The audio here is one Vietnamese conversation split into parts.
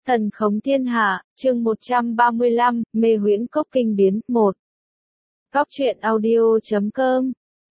Thần khống thiên hạ, chương 135, mê huyễn cốc kinh biến, 1. Cóc truyện audio.com.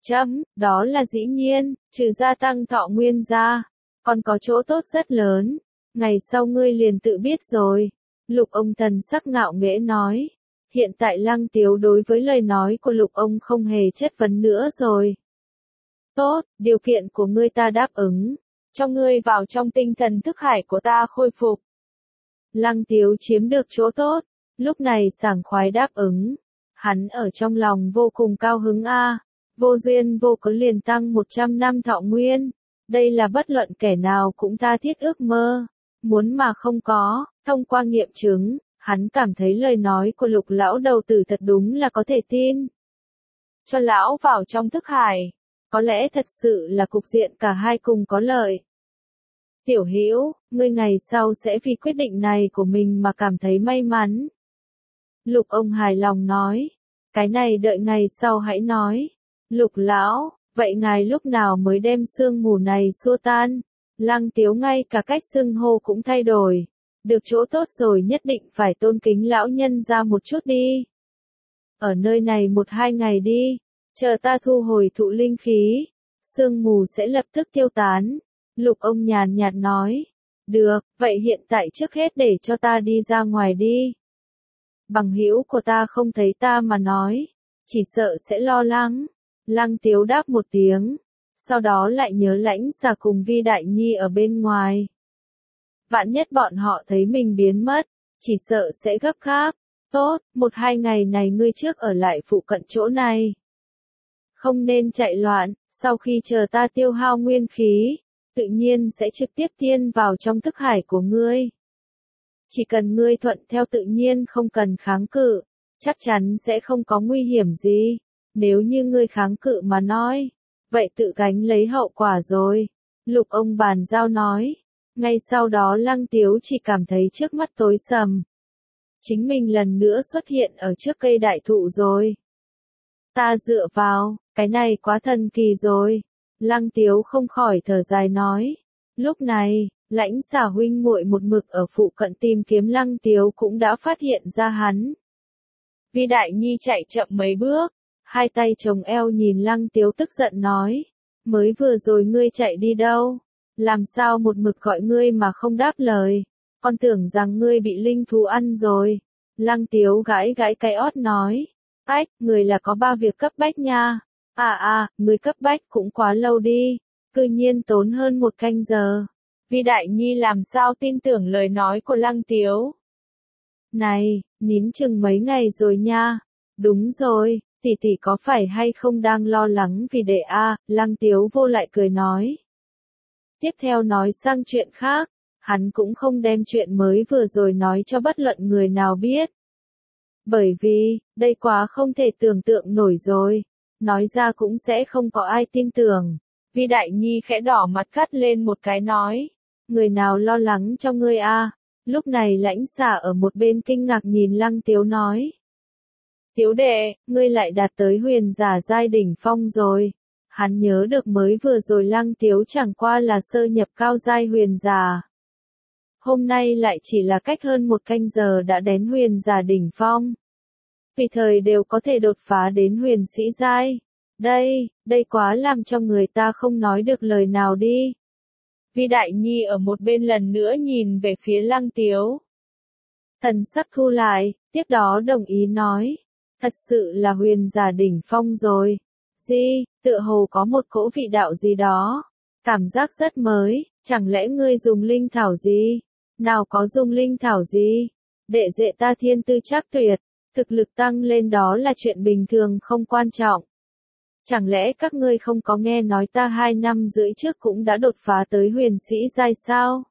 Đó là dĩ nhiên, trừ gia tăng thọ nguyên ra, còn có chỗ tốt rất lớn. Ngày sau ngươi liền tự biết rồi. Lục ông thần sắc ngạo nghễ nói. Hiện tại Lăng Tiếu đối với lời nói của lục ông không hề chất vấn nữa rồi. Tốt, điều kiện của ngươi ta đáp ứng. Cho ngươi vào trong tinh thần thức hải của ta khôi phục. Lăng Tiếu chiếm được chỗ tốt, lúc này sảng khoái đáp ứng. Hắn ở trong lòng vô cùng cao hứng vô duyên vô cớ liền tăng 100 năm thọ nguyên. Đây là bất luận kẻ nào cũng tha thiết ước mơ, muốn mà không có. Thông qua nghiệm chứng, hắn cảm thấy lời nói của Lục lão đầu tử thật đúng là có thể tin. Cho lão vào trong thức hải, có lẽ thật sự là cục diện cả hai cùng có lợi. Tiểu Hữu, ngươi ngày sau sẽ vì quyết định này của mình mà cảm thấy may mắn. Lục ông hài lòng nói, cái này đợi ngày sau hãy nói. Lục lão, vậy ngài lúc nào mới đem sương mù này xua tan? Lăng Tiếu ngay cả cách xưng hô cũng thay đổi. Được chỗ tốt rồi nhất định phải tôn kính lão nhân ra một chút đi. Ở nơi này 1-2 ngày đi, chờ ta thu hồi thụ linh khí, sương mù sẽ lập tức tiêu tán. Lục ông nhàn nhạt nói, được, vậy hiện tại trước hết để cho ta đi ra ngoài đi. Bằng hữu của ta không thấy ta mà nói, chỉ sợ sẽ lo lắng. Lăng Tiếu đáp một tiếng, sau đó lại nhớ Lãnh Xà cùng Vi Đại Nhi ở bên ngoài. Vạn nhất bọn họ thấy mình biến mất, chỉ sợ sẽ gấp gáp. Tốt, 1-2 ngày này ngươi trước ở lại phụ cận chỗ này. Không nên chạy loạn, sau khi chờ ta tiêu hao nguyên khí, tự nhiên sẽ trực tiếp tiên vào trong thức hải của ngươi. Chỉ cần ngươi thuận theo tự nhiên không cần kháng cự, chắc chắn sẽ không có nguy hiểm gì. Nếu như ngươi kháng cự mà nói, vậy tự gánh lấy hậu quả rồi. Lục ông bàn giao nói. Ngay sau đó Lăng Tiếu chỉ cảm thấy trước mắt tối sầm. Chính mình lần nữa xuất hiện ở trước cây đại thụ rồi. Ta dựa vào, cái này quá thần kỳ rồi. Lăng Tiếu không khỏi thở dài nói. Lúc này, Lãnh Xà huynh muội một mực ở phụ cận tìm kiếm Lăng Tiếu cũng đã phát hiện ra hắn. Vi Đại Nhi chạy chậm mấy bước, hai tay chồng eo nhìn Lăng Tiếu tức giận nói. Mới vừa rồi ngươi chạy đi đâu? Làm sao một mực gọi ngươi mà không đáp lời? Con tưởng rằng ngươi bị linh thú ăn rồi. Lăng Tiếu gãi gãi cái ót nói. Ách, người là có 3 việc cấp bách nha. Người cấp bách cũng quá lâu đi. Cư nhiên tốn hơn 1 canh giờ. Vi Đại Nhi làm sao tin tưởng lời nói của Lăng Tiếu? Này, nín chừng mấy ngày rồi nha. Đúng rồi, tỷ tỷ có phải hay không đang lo lắng vì đệ Lăng Tiếu vô lại cười nói. Tiếp theo nói sang chuyện khác, hắn cũng không đem chuyện mới vừa rồi nói cho bất luận người nào biết. Bởi vì, đây quá không thể tưởng tượng nổi rồi, nói ra cũng sẽ không có ai tin tưởng. Vi Đại Nhi khẽ đỏ mặt cắt lên một cái nói, người nào lo lắng cho ngươi Lúc này Lãnh Xà ở một bên kinh ngạc nhìn Lăng Tiếu nói. Tiếu đệ, ngươi lại đạt tới huyền giả giai đỉnh phong rồi. Hắn nhớ được mới vừa rồi Lăng Tiếu chẳng qua là sơ nhập cao giai huyền giả. Hôm nay lại chỉ là cách hơn 1 canh giờ đã đến huyền giả đỉnh phong. Tùy thời đều có thể đột phá đến huyền sĩ giai. Đây quá làm cho người ta không nói được lời nào đi. Vi Đại Nhi ở một bên lần nữa nhìn về phía Lăng Tiếu. Thần sắc thu lại, tiếp đó đồng ý nói. Thật sự là huyền giả đỉnh phong rồi. Tựa hồ có một cỗ vị đạo gì đó. Cảm giác rất mới, chẳng lẽ ngươi dùng linh thảo gì? Nào có dùng linh thảo gì? Đệ đệ ta thiên tư chắc tuyệt, thực lực tăng lên đó là chuyện bình thường không quan trọng. Chẳng lẽ các ngươi không có nghe nói ta 2 năm rưỡi trước cũng đã đột phá tới huyền sĩ giai sao?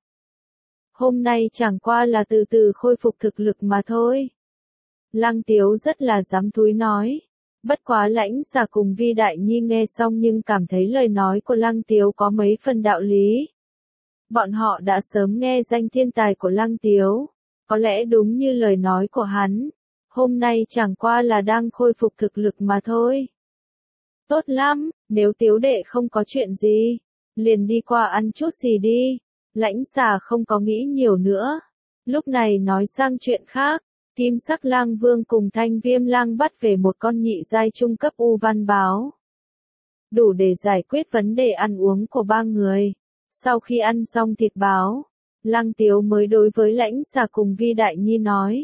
Hôm nay chẳng qua là từ từ khôi phục thực lực mà thôi. Lăng Tiếu rất là dám thúi nói. Bất quá Lãnh Xà cùng Vi Đại Nhi nghe xong nhưng cảm thấy lời nói của Lăng Tiếu có mấy phần đạo lý. Bọn họ đã sớm nghe danh thiên tài của Lăng Tiếu. Có lẽ đúng như lời nói của hắn. Hôm nay chẳng qua là đang khôi phục thực lực mà thôi. Tốt lắm, nếu Tiếu đệ không có chuyện gì, liền đi qua ăn chút gì đi. Lãnh Xà không có nghĩ nhiều nữa. Lúc này nói sang chuyện khác, Kim Sắc Lang Vương cùng Thanh Viêm Lang bắt về một con nhị giai trung cấp U Văn Báo. Đủ để giải quyết vấn đề ăn uống của ba người. Sau khi ăn xong thịt báo, Lăng Tiếu mới đối với Lãnh Xà cùng Vi Đại Nhi nói.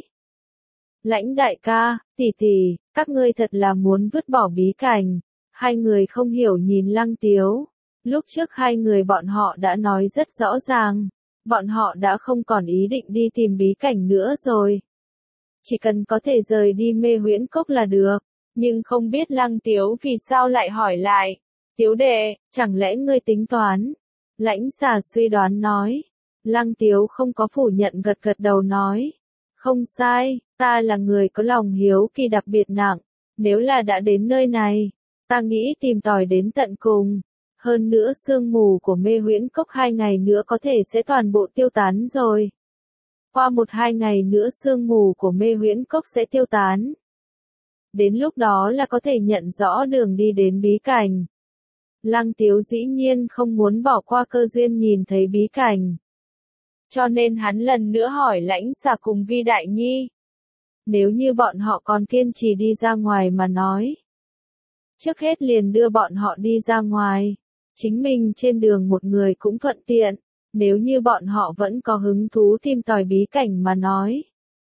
Lãnh đại ca, tỷ tỷ, các ngươi thật là muốn vứt bỏ bí cảnh. Hai người không hiểu nhìn Lăng Tiếu. Lúc trước hai người bọn họ đã nói rất rõ ràng. Bọn họ đã không còn ý định đi tìm bí cảnh nữa rồi. Chỉ cần có thể rời đi Mê Huyễn Cốc là được. Nhưng không biết Lăng Tiếu vì sao lại hỏi lại. Tiếu đệ, chẳng lẽ ngươi tính toán? Lãnh Xà suy đoán nói. Lăng Tiếu không có phủ nhận, gật gật đầu nói. Không sai, ta là người có lòng hiếu kỳ đặc biệt nặng. Nếu là đã đến nơi này, ta nghĩ tìm tòi đến tận cùng. Hơn nữa sương mù của Mê Huyễn Cốc 2 ngày nữa có thể sẽ toàn bộ tiêu tán rồi. Qua 1-2 ngày nữa sương mù của Mê Huyễn Cốc sẽ tiêu tán. Đến lúc đó là có thể nhận rõ đường đi đến bí cảnh. Lăng Tiếu dĩ nhiên không muốn bỏ qua cơ duyên nhìn thấy bí cảnh. Cho nên hắn lần nữa hỏi Lãnh Xà cùng Vi Đại Nhi. Nếu như bọn họ còn kiên trì đi ra ngoài mà nói. Trước hết liền đưa bọn họ đi ra ngoài. Chính mình trên đường một người cũng thuận tiện. Nếu như bọn họ vẫn có hứng thú tìm tòi bí cảnh mà nói.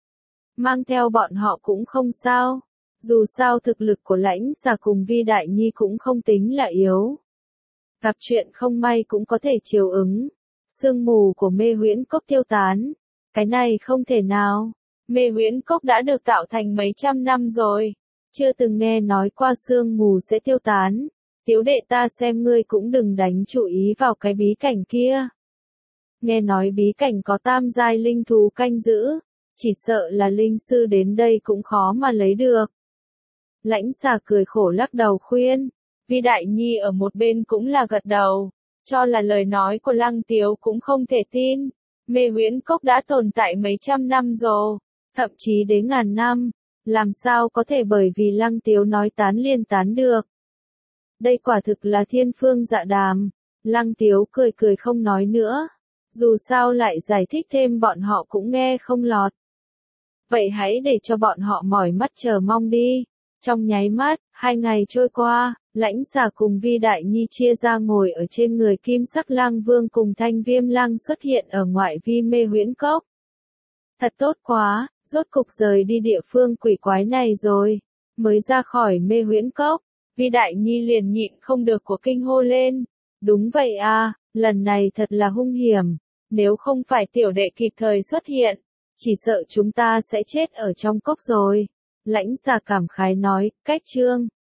Mang theo bọn họ cũng không sao. Dù sao thực lực của Lãnh Xà cùng Vi Đại Nhi cũng không tính là yếu. Gặp chuyện không may cũng có thể chiều ứng. Sương mù của Mê Huyễn Cốc tiêu tán. Cái này không thể nào. Mê Huyễn Cốc đã được tạo thành mấy trăm năm rồi. Chưa từng nghe nói qua sương mù sẽ tiêu tán. Tiếu đệ ta xem ngươi cũng đừng đánh chú ý vào cái bí cảnh kia. Nghe nói bí cảnh có tam giai linh thú canh giữ. Chỉ sợ là linh sư đến đây cũng khó mà lấy được. Lãnh Xà cười khổ lắc đầu khuyên. Vi Đại Nhi ở một bên cũng là gật đầu. Cho là lời nói của Lăng Tiếu cũng không thể tin. Mê Huyễn Cốc đã tồn tại mấy trăm năm rồi. Thậm chí đến ngàn năm. Làm sao có thể bởi vì Lăng Tiếu nói tán liền tán được. Đây quả thực là thiên phương dạ đàm. Lăng Tiếu cười cười không nói nữa. Dù sao lại giải thích thêm bọn họ cũng nghe không lọt. Vậy hãy để cho bọn họ mỏi mắt chờ mong đi. Trong nháy mắt, 2 ngày trôi qua, Lãnh Xà cùng Vi Đại Nhi chia ra ngồi ở trên người Kim Sắc Lang Vương cùng Thanh Viêm Lang xuất hiện ở ngoại vi Mê Huyễn Cốc. Thật tốt quá, rốt cục rời đi địa phương quỷ quái này rồi. Mới ra khỏi Mê Huyễn Cốc, Vi Đại Nhi liền nhịn không được của kinh hô lên. Đúng vậy à, lần này thật là hung hiểm. Nếu không phải tiểu đệ kịp thời xuất hiện, chỉ sợ chúng ta sẽ chết ở trong cốc rồi. Lãnh Xà cảm khái nói, cách chương.